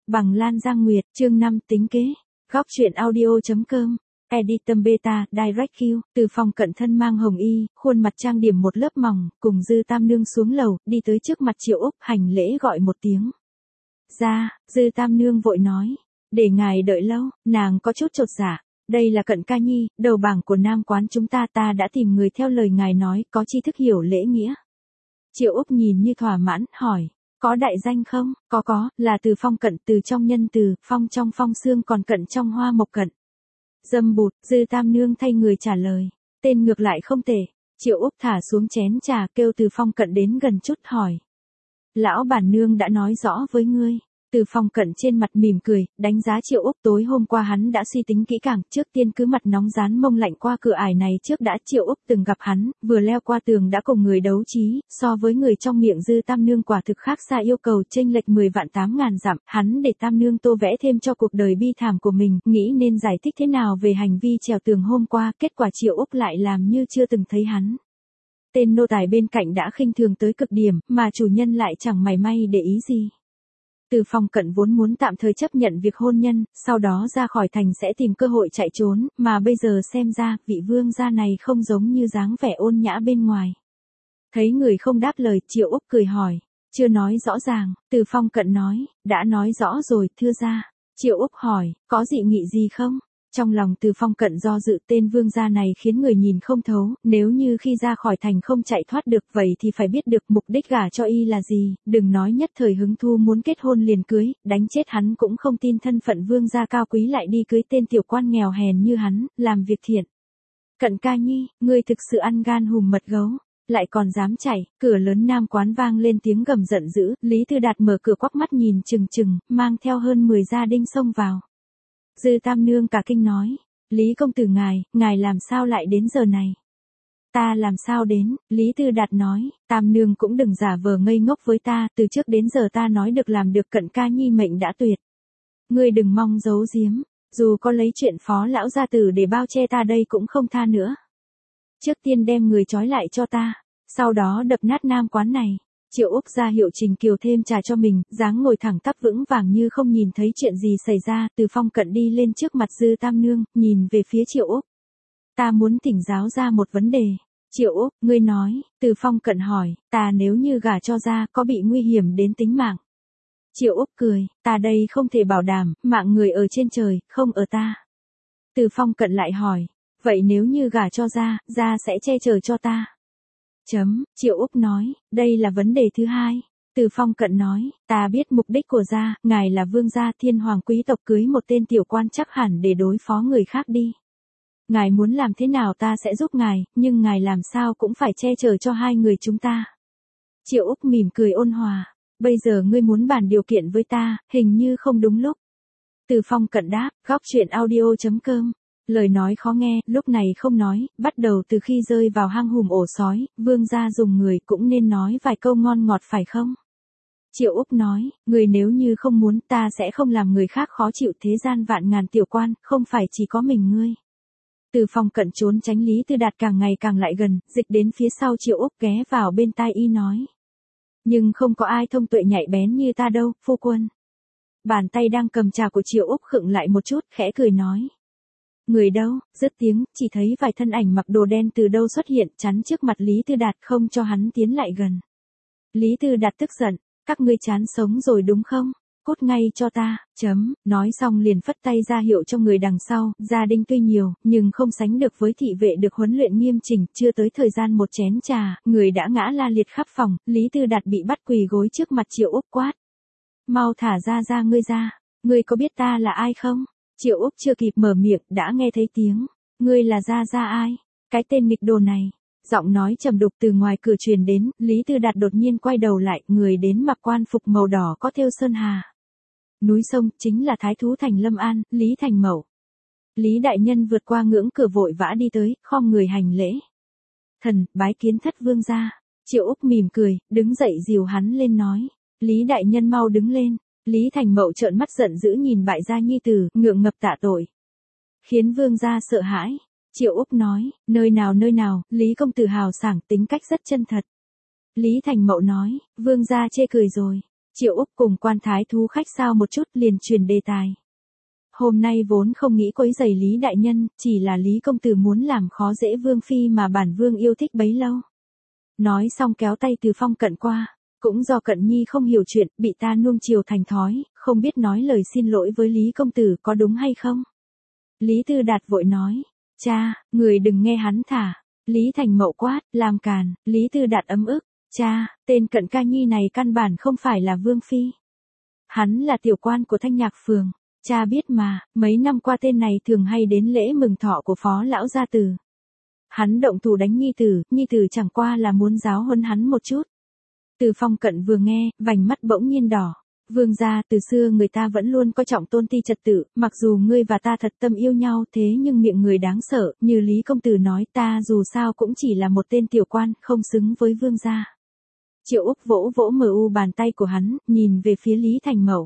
Bằng Lan Giang Nguyệt, chương 5 tính kế. Góc truyện audio.com. Editum Beta, Direct Q, từ phòng cận thân mang hồng y, khuôn mặt trang điểm một lớp mỏng, cùng Dư Tam Nương xuống lầu, đi tới trước mặt Triệu Úc, hành lễ gọi một tiếng. Ra, Dư Tam Nương vội nói. Để ngài đợi lâu, nàng có chút chột dạ. Đây là Cận Ca Nhi, đầu bảng của Nam quán chúng ta đã tìm người theo lời ngài nói, có tri thức hiểu lễ nghĩa. Triệu Úc nhìn như thỏa mãn, hỏi. Có đại danh không? Có, là từ phong cận, từ trong nhân từ, phong trong phong xương, còn cận trong hoa mộc cận. Dâm bụt, Dư Tam Nương thay người trả lời. Tên ngược lại không tệ. Triệu Úc thả xuống chén trà, kêu từ phong cận đến gần chút, hỏi. Lão bản nương đã nói rõ với ngươi. Từ phong cận trên mặt mỉm cười, đánh giá Triệu Úc. Tối hôm qua hắn đã suy tính kỹ càng, trước tiên cứ mặt nóng rán mông lạnh qua cửa ải này trước đã. Triệu Úc từng gặp hắn, vừa leo qua tường đã cùng người đấu trí, so với người trong miệng Dư Tam Nương quả thực khác xa yêu cầu, chênh lệch 10 vạn 8 ngàn dặm. Hắn để Tam Nương tô vẽ thêm cho cuộc đời bi thảm của mình, nghĩ nên giải thích thế nào về hành vi trèo tường hôm qua, kết quả Triệu Úc lại làm như chưa từng thấy hắn. Tên nô tài bên cạnh đã khinh thường tới cực điểm, mà chủ nhân lại chẳng mảy may để ý gì. Từ phong cận vốn muốn tạm thời chấp nhận việc hôn nhân, sau đó ra khỏi thành sẽ tìm cơ hội chạy trốn, mà bây giờ xem ra, vị vương gia này không giống như dáng vẻ ôn nhã bên ngoài. Thấy người không đáp lời, Triệu Úc cười hỏi, chưa nói rõ ràng. Từ phong cận nói, đã nói rõ rồi, thưa gia. Triệu Úc hỏi, có dị nghị gì không? Trong lòng Từ phong cận do dự, tên vương gia này khiến người nhìn không thấu, nếu như khi ra khỏi thành không chạy thoát được vậy thì phải biết được mục đích gả cho y là gì, đừng nói nhất thời hứng thu muốn kết hôn liền cưới, đánh chết hắn cũng không tin thân phận vương gia cao quý lại đi cưới tên tiểu quan nghèo hèn như hắn, làm việc thiện. Cận Ca Nhi, ngươi thực sự ăn gan hùm mật gấu, lại còn dám chạy. Cửa lớn Nam quán vang lên tiếng gầm giận dữ, Lý Tư Đạt mở cửa quắc mắt nhìn chừng chừng, mang theo hơn 10 gia đinh xông vào. Dư Tam Nương cả kinh nói, Lý công tử ngài làm sao lại đến giờ này? Ta làm sao đến? Lý Tư Đạt nói, Tam Nương cũng đừng giả vờ ngây ngốc với ta, từ trước đến giờ ta nói được làm được, Cận Ca Nhi mệnh đã tuyệt. Ngươi đừng mong giấu giếm, dù có lấy chuyện phó lão gia tử để bao che ta đây cũng không tha nữa. Trước tiên đem người trói lại cho ta, sau đó đập nát Nam quán này. Triệu Úc ra hiệu Trình Kiều thêm trà cho mình, dáng ngồi thẳng tắp vững vàng như không nhìn thấy chuyện gì xảy ra. Từ phong cận đi lên trước mặt Dư Tam Nương, nhìn về phía Triệu Úc. Ta muốn thỉnh giáo ra một vấn đề. Triệu Úc, ngươi nói. Từ phong cận hỏi, ta nếu như gả cho ra có bị nguy hiểm đến tính mạng? Triệu Úc cười, ta đây không thể bảo đảm, mạng người ở trên trời, không ở ta. Từ phong cận lại hỏi, vậy nếu như gả cho ra sẽ che chở cho ta? Triệu Úc nói, đây là vấn đề thứ hai. Từ phong cận nói, ta biết mục đích của gia, ngài là vương gia thiên hoàng quý tộc, cưới một tên tiểu quan chắc hẳn để đối phó người khác đi. Ngài muốn làm thế nào ta sẽ giúp ngài, nhưng ngài làm sao cũng phải che chở cho hai người chúng ta. Triệu Úc mỉm cười ôn hòa, bây giờ ngươi muốn bàn điều kiện với ta, hình như không đúng lúc. Từ phong cận đáp, góc truyện audio.com. Lời nói khó nghe, lúc này không nói, bắt đầu từ khi rơi vào hang hùm ổ sói, vương gia dùng người cũng nên nói vài câu ngon ngọt phải không? Triệu Úc nói, người nếu như không muốn ta sẽ không làm người khác khó chịu, thế gian vạn ngàn tiểu quan, không phải chỉ có mình ngươi. Từ phong cận trốn tránh Lý Tư Đạt càng ngày càng lại gần, dịch đến phía sau Triệu Úc ghé vào bên tai y nói. Nhưng không có ai thông tuệ nhạy bén như ta đâu, phu quân. Bàn tay đang cầm trà của Triệu Úc khựng lại một chút, khẽ cười nói. Người đâu? Dứt tiếng, chỉ thấy vài thân ảnh mặc đồ đen từ đâu xuất hiện, chắn trước mặt Lý Tư Đạt không cho hắn tiến lại gần. Lý Tư Đạt tức giận, các ngươi chán sống rồi đúng không? Cút ngay cho ta, nói xong liền phất tay ra hiệu cho người đằng sau, gia đinh tuy nhiều, nhưng không sánh được với thị vệ được huấn luyện nghiêm chỉnh, chưa tới thời gian một chén trà, người đã ngã la liệt khắp phòng, Lý Tư Đạt bị bắt quỳ gối trước mặt Triệu Úc quát. Mau thả ra ngươi có biết ta là ai không? Triệu Úc chưa kịp mở miệng, đã nghe thấy tiếng. Ngươi là ra ai? Cái tên nghịch đồ này. Giọng nói trầm đục từ ngoài cửa truyền đến, Lý Tư Đạt đột nhiên quay đầu lại, người đến mặc quan phục màu đỏ có thêu sơn hà. Núi sông, chính là thái thú Thành Lâm An, Lý Thành Mậu. Lý đại nhân vượt qua ngưỡng cửa vội vã đi tới, khom người hành lễ. Thần, bái kiến thất vương gia. Triệu Úc mỉm cười, đứng dậy dìu hắn lên nói. Lý đại nhân mau đứng lên. Lý Thành Mậu trợn mắt giận dữ nhìn bại gia nhi tử, ngượng ngập tạ tội. Khiến vương gia sợ hãi. Triệu Úc nói, nơi nào, Lý công tử hào sảng, tính cách rất chân thật. Lý Thành Mậu nói, vương gia chê cười rồi. Triệu Úc cùng quan thái thú khách sao một chút liền truyền đề tài. Hôm nay vốn không nghĩ quấy rầy Lý đại nhân, chỉ là Lý công tử muốn làm khó dễ vương phi mà bản vương yêu thích bấy lâu. Nói xong kéo tay Từ Phong Cận qua, cũng do Cận Nhi không hiểu chuyện, bị ta nuông chiều thành thói, không biết nói lời xin lỗi với Lý công tử có đúng hay không. Lý Tư Đạt vội nói, cha, người đừng nghe hắn thả. Lý Thành Mậu quát, làm càn. Lý Tư Đạt ấm ức, cha, tên Cận ca nhi này căn bản không phải là vương phi. Hắn là tiểu quan của Thanh Nhạc Phường. Cha biết mà, mấy năm qua tên này thường hay đến lễ mừng thọ của phó lão gia tử. Hắn động thủ đánh nhi tử chẳng qua là muốn giáo huấn hắn một chút. Từ Phong Cận vừa nghe, vành mắt bỗng nhiên đỏ. Vương gia, từ xưa người ta vẫn luôn coi trọng tôn ti trật tự, mặc dù ngươi và ta thật tâm yêu nhau thế nhưng miệng người đáng sợ, như Lý công tử nói ta dù sao cũng chỉ là một tên tiểu quan, không xứng với vương gia. Triệu Úc vỗ vỗ bàn tay của hắn, nhìn về phía Lý Thành Mậu.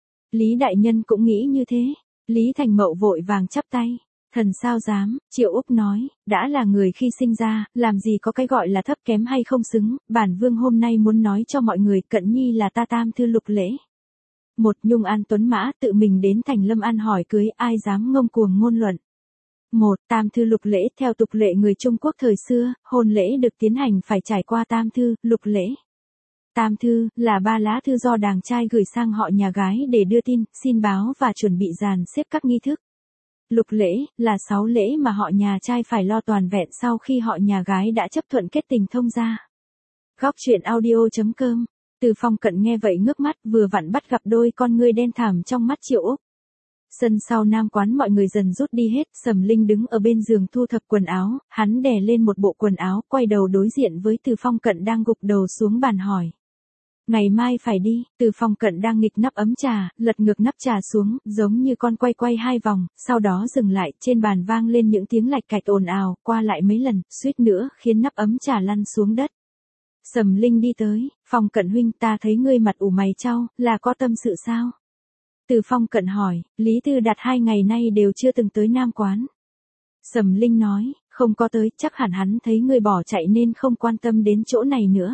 Lý đại nhân cũng nghĩ như thế. Lý Thành Mậu vội vàng chắp tay. Thần sao dám, Triệu Úc nói, đã là người khi sinh ra, làm gì có cái gọi là thấp kém hay không xứng, bản vương hôm nay muốn nói cho mọi người Cận Nhi là ta tam thư Lục Lễ. Một Nhung An Tuấn Mã tự mình đến Thành Lâm An hỏi cưới, ai dám ngông cuồng ngôn luận. Một Tam thư Lục Lễ, theo tục lệ người Trung Quốc thời xưa, hôn lễ được tiến hành phải trải qua tam thư, lục lễ. Tam thư, là 3 lá thư do đàng trai gửi sang họ nhà gái để đưa tin, xin báo và chuẩn bị dàn xếp các nghi thức. Lục lễ, là 6 lễ mà họ nhà trai phải lo toàn vẹn sau khi họ nhà gái đã chấp thuận kết tình thông gia. Góc truyện audio.com. Từ Phong Cận nghe vậy ngước mắt, vừa vặn bắt gặp đôi con ngươi đen thẳm trong mắt Triệu Úc. Sân sau nam quán mọi người dần rút đi hết, Sầm Linh đứng ở bên giường thu thập quần áo, hắn đè lên một bộ quần áo, quay đầu đối diện với Từ Phong Cận đang gục đầu xuống bàn hỏi. Ngày mai phải đi, Từ Phong Cận đang nghịch nắp ấm trà, lật ngược nắp trà xuống, giống như con quay 2 vòng, sau đó dừng lại, trên bàn vang lên những tiếng lạch cạch ồn ào, qua lại mấy lần, suýt nữa khiến nắp ấm trà lăn xuống đất. Sầm Linh đi tới, Phong Cận huynh, ta thấy ngươi mặt ủ mày chau, là có tâm sự sao? Từ Phong Cận hỏi, Lý Tư Đạt 2 ngày nay đều chưa từng tới Nam quán. Sầm Linh nói, không có tới, chắc hẳn hắn thấy ngươi bỏ chạy nên không quan tâm đến chỗ này nữa.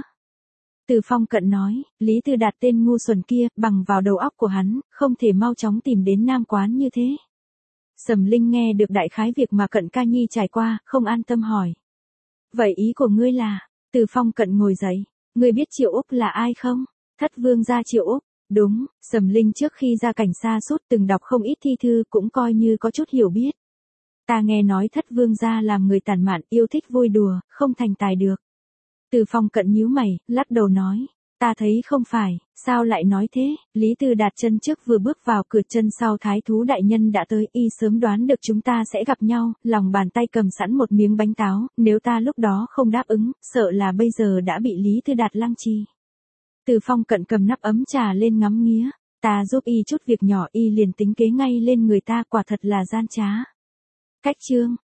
Từ Phong Cận nói, Lý Tư Đạt tên ngu xuẩn kia, bằng vào đầu óc của hắn, không thể mau chóng tìm đến Nam quán như thế. Sầm Linh nghe được đại khái việc mà Cận ca nhi trải qua, không an tâm hỏi. Vậy ý của ngươi là, Từ Phong Cận ngồi dậy, ngươi biết Triệu Úc là ai không? Thất vương gia Triệu Úc. Đúng, Sầm Linh trước khi ra cảnh xa sút từng đọc không ít thi thư cũng coi như có chút hiểu biết. Ta nghe nói Thất vương gia làm người tàn mạn, yêu thích vui đùa, không thành tài được. Từ Phong Cận nhíu mày, lắc đầu nói, ta thấy không phải, sao lại nói thế? Lý Tư Đạt chân trước vừa bước vào cửa, chân sau thái thú đại nhân đã tới, y sớm đoán được chúng ta sẽ gặp nhau, lòng bàn tay cầm sẵn một miếng bánh táo, nếu ta lúc đó không đáp ứng, sợ là bây giờ đã bị Lý Tư Đạt lăng trì. Từ Phong Cận cầm nắp ấm trà lên ngắm nghía, ta giúp y chút việc nhỏ y liền tính kế ngay lên người ta, quả thật là gian trá. Cách chương